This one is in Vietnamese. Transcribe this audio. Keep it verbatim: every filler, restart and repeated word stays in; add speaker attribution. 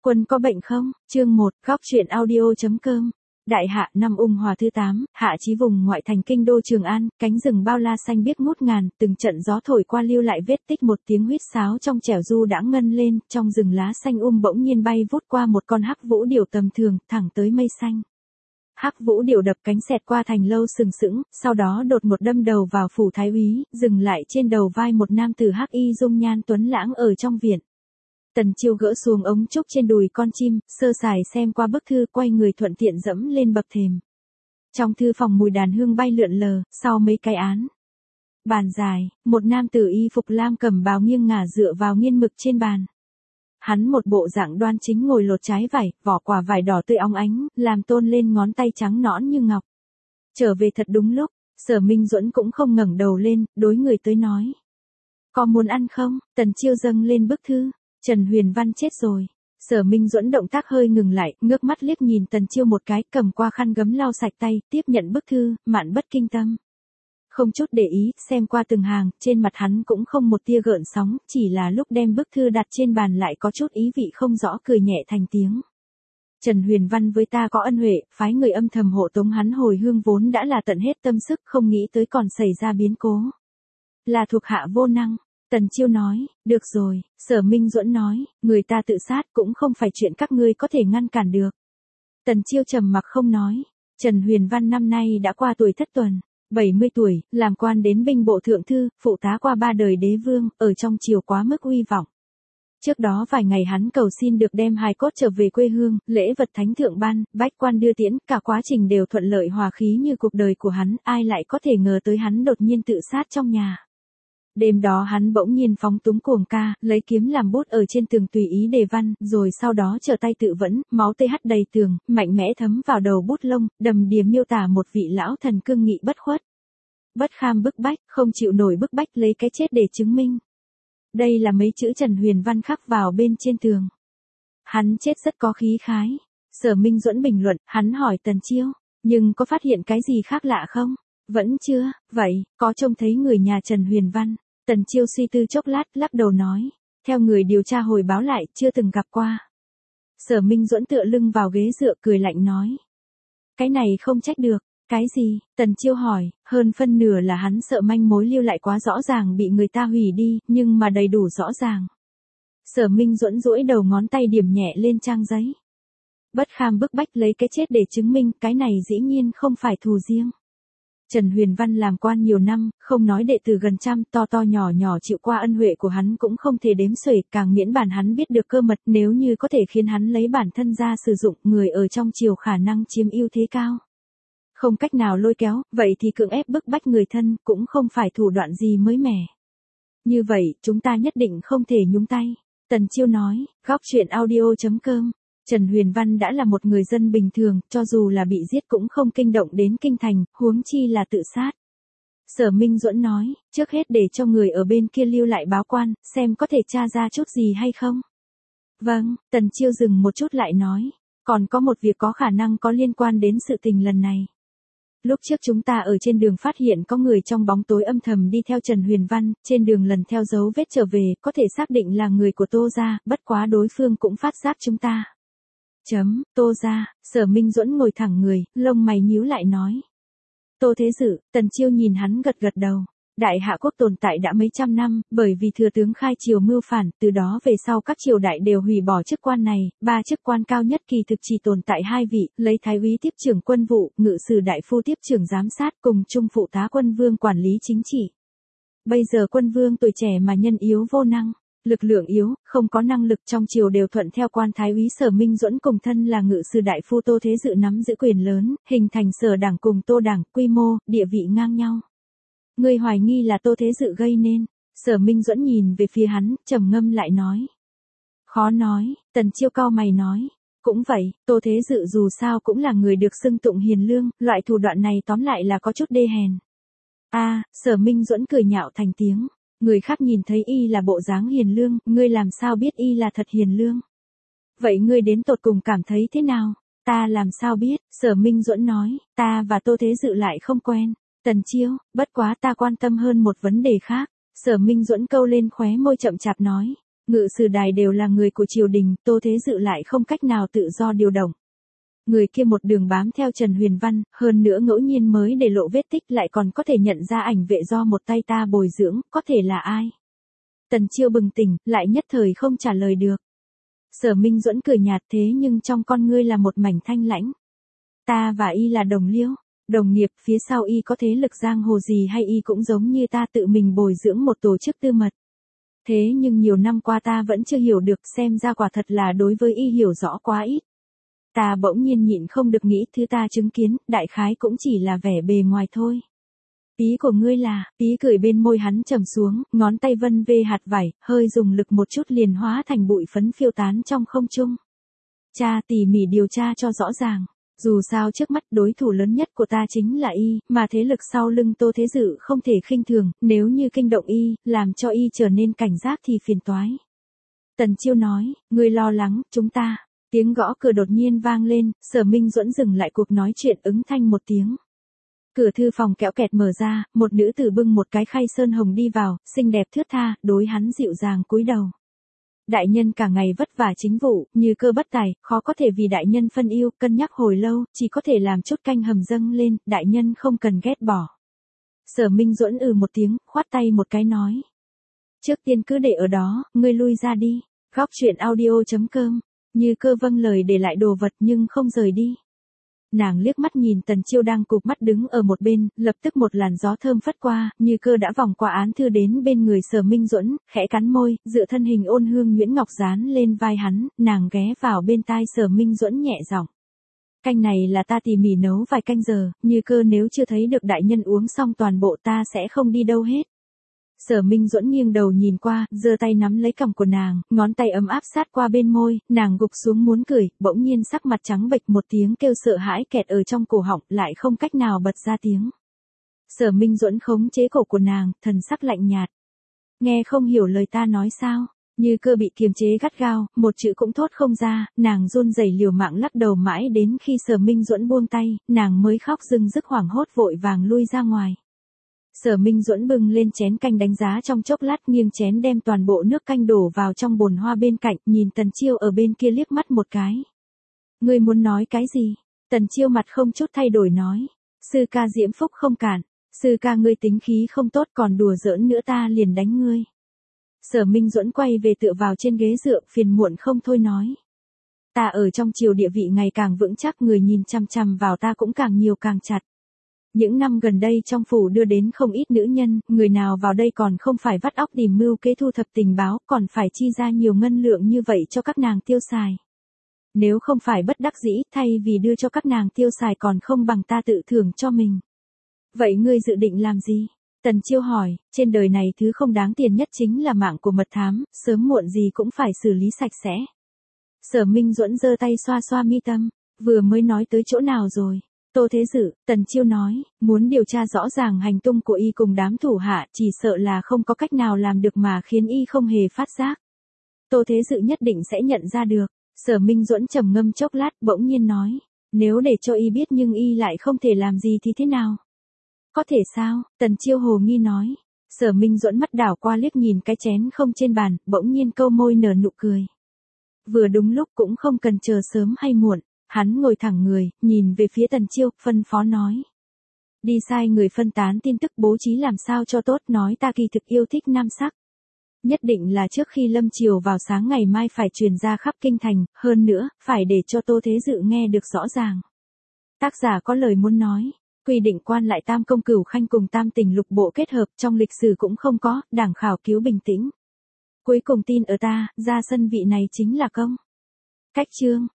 Speaker 1: Quân có bệnh không? Chương một, góc truyện audio.com. Đại hạ năm Ung Hòa thứ tám, hạ chí vùng ngoại thành kinh đô Trường An, cánh rừng bao la xanh biếc ngút ngàn, từng trận gió thổi qua lưu lại vết tích một tiếng huýt sáo trong trẻo du đã ngân lên, trong rừng lá xanh um bỗng nhiên bay vút qua một con hắc vũ điểu tầm thường, thẳng tới mây xanh. Hắc vũ điểu đập cánh xẹt qua thành lâu sừng sững, sau đó đột một đâm đầu vào phủ thái úy, dừng lại trên đầu vai một nam tử hắc y dung nhan tuấn lãng ở trong viện. Tần Chiêu gỡ xuống ống trúc trên đùi con chim, sơ sài xem qua bức thư, quay người thuận tiện dẫm lên bậc thềm. Trong thư phòng mùi đàn hương bay lượn lờ, sau mấy cái án bàn dài, một nam tử y phục lam cầm bào nghiêng ngả dựa vào nghiên mực trên bàn. Hắn một bộ dạng đoan chính ngồi lột trái vải, vỏ quả vải đỏ tươi óng ánh, làm tôn lên ngón tay trắng nõn như ngọc. Trở về thật đúng lúc, Sở Minh Duẫn cũng không ngẩng đầu lên, đối người tới nói: "Có muốn ăn không?" Tần Chiêu dâng lên bức thư. Trần Huyền Văn chết rồi. Sở Minh Duẫn động tác hơi ngừng lại, ngước mắt liếc nhìn Tần Chiêu một cái, cầm qua khăn gấm lau sạch tay, tiếp nhận bức thư, mạn bất kinh tâm. Không chút để ý, xem qua từng hàng, trên mặt hắn cũng không một tia gợn sóng, chỉ là lúc đem bức thư đặt trên bàn lại có chút ý vị không rõ, cười nhẹ thành tiếng. Trần Huyền Văn với ta có ân huệ, phái người âm thầm hộ tống hắn hồi hương vốn đã là tận hết tâm sức, không nghĩ tới còn xảy ra biến cố. Là thuộc hạ vô năng. Tần Chiêu nói: "Được rồi." Sở Minh Duẫn nói: "Người ta tự sát cũng không phải chuyện các ngươi có thể ngăn cản được." Tần Chiêu trầm mặc không nói. Trần Huyền Văn năm nay đã qua tuổi thất tuần, bảy mươi tuổi, làm quan đến binh bộ thượng thư, phụ tá qua ba đời đế vương, ở trong triều quá mức uy vọng. Trước đó vài ngày hắn cầu xin được đem hài cốt trở về quê hương, lễ vật thánh thượng ban, bách quan đưa tiễn, cả quá trình đều thuận lợi hòa khí như cuộc đời của hắn, ai lại có thể ngờ tới hắn đột nhiên tự sát trong nhà. Đêm đó hắn bỗng nhiên phóng túng cuồng ca, lấy kiếm làm bút ở trên tường tùy ý đề văn, rồi sau đó trở tay tự vẫn, máu tê hắt đầy tường, mạnh mẽ thấm vào đầu bút lông, đầm đìa miêu tả một vị lão thần cương nghị bất khuất. Bất kham bức bách, không chịu nổi bức bách, lấy cái chết để chứng minh. Đây là mấy chữ Trần Huyền Văn khắc vào bên trên tường. Hắn chết rất có khí khái. Sở Minh Duẫn bình luận, hắn hỏi Tần Chiêu: "Nhưng có phát hiện cái gì khác lạ không?" "Vẫn chưa." "Vậy, có trông thấy người nhà Trần Huyền Văn?" Tần Chiêu suy tư chốc lát, lắc đầu nói: "Theo người điều tra hồi báo lại, chưa từng gặp qua." Sở Minh Duẫn tựa lưng vào ghế dựa, cười lạnh nói: "Cái này không trách được." "Cái gì?" Tần Chiêu hỏi, hơn phân nửa là hắn sợ manh mối lưu lại quá rõ ràng bị người ta hủy đi, nhưng mà đầy đủ rõ ràng. Sở Minh Duẫn duỗi đầu ngón tay điểm nhẹ lên trang giấy. Bất kham bức bách, lấy cái chết để chứng minh, cái này dĩ nhiên không phải thù riêng. Trần Huyền Văn làm quan nhiều năm, không nói đệ tử gần trăm, to to nhỏ nhỏ chịu qua ân huệ của hắn cũng không thể đếm xuể, càng miễn bản hắn biết được cơ mật, nếu như có thể khiến hắn lấy bản thân ra sử dụng, người ở trong triều khả năng chiếm ưu thế cao. Không cách nào lôi kéo, vậy thì cưỡng ép bức bách người thân, cũng không phải thủ đoạn gì mới mẻ. Như vậy, chúng ta nhất định không thể nhúng tay. Tần Chiêu nói, góc truyện audio.com. Trần Huyền Văn đã là một người dân bình thường, cho dù là bị giết cũng không kinh động đến kinh thành, huống chi là tự sát. Sở Minh Duẫn nói, trước hết để cho người ở bên kia lưu lại báo quan, xem có thể tra ra chút gì hay không. Vâng. Tần Chiêu dừng một chút lại nói, còn có một việc có khả năng có liên quan đến sự tình lần này. Lúc trước chúng ta ở trên đường phát hiện có người trong bóng tối âm thầm đi theo Trần Huyền Văn, trên đường lần theo dấu vết trở về, có thể xác định là người của Tô gia, bất quá đối phương cũng phát giác chúng ta. Chấm, Tô gia. Sở Minh Duẫn ngồi thẳng người, lông mày nhíu lại nói. Tô Thế Dự. Tần Chiêu nhìn hắn gật gật đầu. Đại hạ quốc tồn tại đã mấy trăm năm, bởi vì thừa tướng khai triều mưu phản, từ đó về sau các triều đại đều hủy bỏ chức quan này, ba chức quan cao nhất kỳ thực chỉ tồn tại hai vị, lấy thái úy tiếp trưởng quân vụ, ngự sử đại phu tiếp trưởng giám sát, cùng trung phụ tá quân vương quản lý chính trị. Bây giờ quân vương tuổi trẻ mà nhân yếu vô năng, lực lượng yếu, không có năng lực, trong triều đều thuận theo quan thái úy Sở Minh Duẫn cùng thân là ngự sử đại phu Tô Thế Dự nắm giữ quyền lớn, hình thành Sở đảng cùng Tô đảng, quy mô, địa vị ngang nhau. Người hoài nghi là Tô Thế Dự gây nên. Sở Minh Duẫn nhìn về phía hắn, trầm ngâm lại nói. Khó nói. Tần Chiêu cau mày nói. Cũng vậy, Tô Thế Dự dù sao cũng là người được xưng tụng hiền lương, loại thủ đoạn này tóm lại là có chút đê hèn. A, à, Sở Minh Duẫn cười nhạo thành tiếng. Người khác nhìn thấy y là bộ dáng hiền lương, ngươi làm sao biết y là thật hiền lương? Vậy ngươi đến tột cùng cảm thấy thế nào? Ta làm sao biết? Sở Minh Duẫn nói, ta và Tô Thế Dự lại không quen. Tần Chiêu, bất quá ta quan tâm hơn một vấn đề khác. Sở Minh Duẫn câu lên khóe môi chậm chạp nói. Ngự sử đài đều là người của triều đình, Tô Thế Dự lại không cách nào tự do điều động. Người kia một đường bám theo Trần Huyền Văn, hơn nữa ngẫu nhiên mới để lộ vết tích lại còn có thể nhận ra ảnh vệ do một tay ta bồi dưỡng, có thể là ai? Tần Chiêu bừng tỉnh, lại nhất thời không trả lời được. Sở Minh Duẫn cười nhạt thế nhưng trong con ngươi là một mảnh thanh lãnh. Ta và y là đồng liêu, đồng nghiệp, phía sau y có thế lực giang hồ gì hay y cũng giống như ta tự mình bồi dưỡng một tổ chức tư mật. Thế nhưng nhiều năm qua ta vẫn chưa hiểu được, xem ra quả thật là đối với y hiểu rõ quá ít. Ta bỗng nhiên nhịn không được nghĩ thứ ta chứng kiến, đại khái cũng chỉ là vẻ bề ngoài thôi. Ý của ngươi là, ý cười bên môi hắn trầm xuống, ngón tay vân vê hạt vải, hơi dùng lực một chút liền hóa thành bụi phấn phiêu tán trong không trung. Cha tỉ mỉ điều tra cho rõ ràng. Dù sao trước mắt đối thủ lớn nhất của ta chính là y, mà thế lực sau lưng Tô Thế Dự không thể khinh thường, nếu như kinh động y, làm cho y trở nên cảnh giác thì phiền toái. Tần Chiêu nói, ngươi lo lắng, chúng ta. Tiếng gõ cửa đột nhiên vang lên, Sở Minh Duẫn dừng lại cuộc nói chuyện ứng thanh một tiếng. Cửa thư phòng kéo kẹt mở ra, một nữ tử bưng một cái khay sơn hồng đi vào, xinh đẹp thướt tha, đối hắn dịu dàng cúi đầu. Đại nhân cả ngày vất vả chính vụ, như cơ bất tài, khó có thể vì đại nhân phân yêu, cân nhắc hồi lâu, chỉ có thể làm chút canh hầm dâng lên, đại nhân không cần ghét bỏ. Sở Minh Duẫn ừ một tiếng, khoát tay một cái nói. Trước tiên cứ để ở đó, ngươi lui ra đi. Góc truyện audio chấm com. Như cơ vâng lời để lại đồ vật nhưng không rời đi. Nàng liếc mắt nhìn Tần Chiêu đang cụp mắt đứng ở một bên, lập tức một làn gió thơm phất qua, Như Cơ đã vòng qua án thư đến bên người Sở Minh Duẫn, khẽ cắn môi, dựa thân hình ôn hương nhuyễn ngọc dán lên vai hắn, nàng ghé vào bên tai Sở Minh Duẫn nhẹ giọng. Canh này là ta tỉ mỉ nấu vài canh giờ, Như Cơ nếu chưa thấy được đại nhân uống xong toàn bộ ta sẽ không đi đâu hết. Sở Minh Duẫn nghiêng đầu nhìn qua, giơ tay nắm lấy cằm của nàng, ngón tay ấm áp sát qua bên môi, nàng gục xuống muốn cười, bỗng nhiên sắc mặt trắng bệch một tiếng kêu sợ hãi kẹt ở trong cổ họng, lại không cách nào bật ra tiếng. Sở Minh Duẫn khống chế cổ của nàng, thần sắc lạnh nhạt. Nghe không hiểu lời ta nói sao? Như Cơ bị kiềm chế gắt gao, một chữ cũng thốt không ra, nàng run rẩy liều mạng lắc đầu mãi đến khi Sở Minh Duẫn buông tay, nàng mới khóc rưng rức hoảng hốt vội vàng lui ra ngoài. Sở Minh Duẫn bưng lên chén canh đánh giá trong chốc lát, nghiêng chén đem toàn bộ nước canh đổ vào trong bồn hoa bên cạnh, nhìn Tần Chiêu ở bên kia liếc mắt một cái. Ngươi muốn nói cái gì? Tần Chiêu mặt không chút thay đổi nói. Sư ca diễm phúc không cản, sư ca ngươi tính khí không tốt còn đùa giỡn nữa ta liền đánh ngươi. Sở Minh Duẫn quay về tựa vào trên ghế dựa, phiền muộn không thôi nói. Ta ở trong triều địa vị ngày càng vững chắc, người nhìn chăm chăm vào ta cũng càng nhiều càng chặt. Những năm gần đây trong phủ đưa đến không ít nữ nhân, người nào vào đây còn không phải vắt óc tìm mưu kế thu thập tình báo, còn phải chi ra nhiều ngân lượng như vậy cho các nàng tiêu xài. Nếu không phải bất đắc dĩ, thay vì đưa cho các nàng tiêu xài còn không bằng ta tự thưởng cho mình. Vậy ngươi dự định làm gì? Tần Chiêu hỏi, trên đời này thứ không đáng tiền nhất chính là mạng của mật thám, sớm muộn gì cũng phải xử lý sạch sẽ. Sở Minh Duẫn giơ tay xoa xoa mi tâm, vừa mới nói tới chỗ nào rồi? Tô Thế Dự, Tần Chiêu nói, muốn điều tra rõ ràng hành tung của y cùng đám thủ hạ, chỉ sợ là không có cách nào làm được mà khiến y không hề phát giác. Tô Thế Dự nhất định sẽ nhận ra được. Sở Minh Duẫn trầm ngâm chốc lát bỗng nhiên nói, nếu để cho y biết nhưng y lại không thể làm gì thì thế nào? Có thể sao? Tần Chiêu hồ nghi nói. Sở Minh Duẫn mắt đảo qua liếc nhìn cái chén không trên bàn, bỗng nhiên câu môi nở nụ cười. Vừa đúng lúc cũng không cần chờ sớm hay muộn. Hắn ngồi thẳng người, nhìn về phía Tần Chiêu, phân phó nói. Đi sai người phân tán tin tức, bố trí làm sao cho tốt, nói ta kỳ thực yêu thích nam sắc. Nhất định là trước khi lâm chiều vào sáng ngày mai phải truyền ra khắp kinh thành, hơn nữa, phải để cho Tô Thế Dự nghe được rõ ràng. Tác giả có lời muốn nói, quy định quan lại tam công cửu khanh cùng tam tình lục bộ kết hợp trong lịch sử cũng không có, đảng khảo cứu bình tĩnh. Cuối cùng tin ở ta, ra sân vị này chính là công. Cách chương.